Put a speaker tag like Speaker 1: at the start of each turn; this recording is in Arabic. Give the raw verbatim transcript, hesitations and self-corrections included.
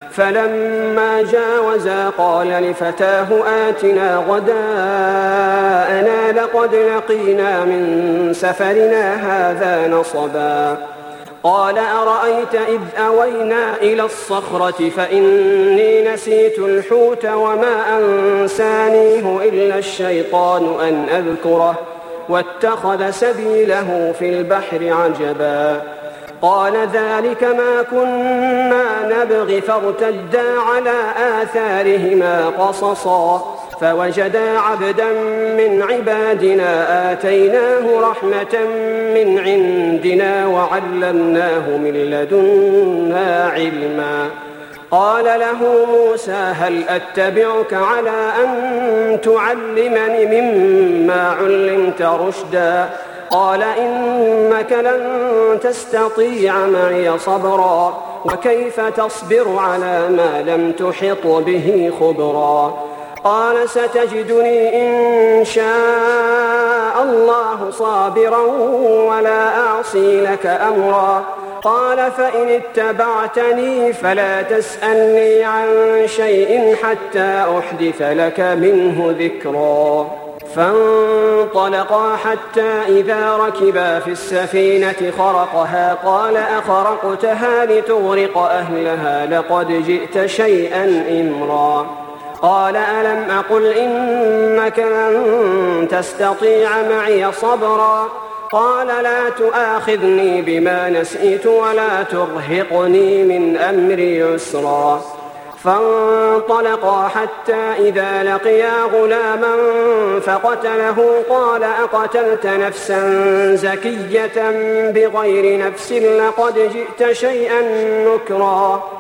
Speaker 1: فلما جاوزا قال لفتاه آتنا غداءنا لقد لقينا من سفرنا هذا نصبا. قال أرأيت إذ أوينا إلى الصخرة فإني نسيت الحوت وما أنسانيه إلا الشيطان أن أذكره واتخذ سبيله في البحر عجبا. قال ذلك ما كنا نبغي فارتدا على آثارهما قصصا فوجدا عبدا من عبادنا آتيناه رحمة من عندنا وعلمناه من لدنا علما. قال له موسى هل أتبعك على أن تعلمني مما علمت رشدا؟ قال إنك لن تستطيع معي صبرا وكيف تصبر على ما لم تحط به خبرا. قال ستجدني إن شاء الله صابرا ولا أعصي لك أمرا. قال فإن اتبعتني فلا تسألني عن شيء حتى أحدث لك منه ذكرا. فانطلقا حتى إذا ركبا في السفينة خرقها قال أخرقتها لتغرق أهلها لقد جئت شيئا إمرا. قال ألم أقل إنك لن تستطيع معي صبرا. قال لا تؤاخذني بما نسيت ولا ترهقني من أمري يسرا. فانطلقا حتى إذا لقيا غلاما فقتله قال أقتلت نفسا زكية بغير نفس لقد جئت شيئا نكرا.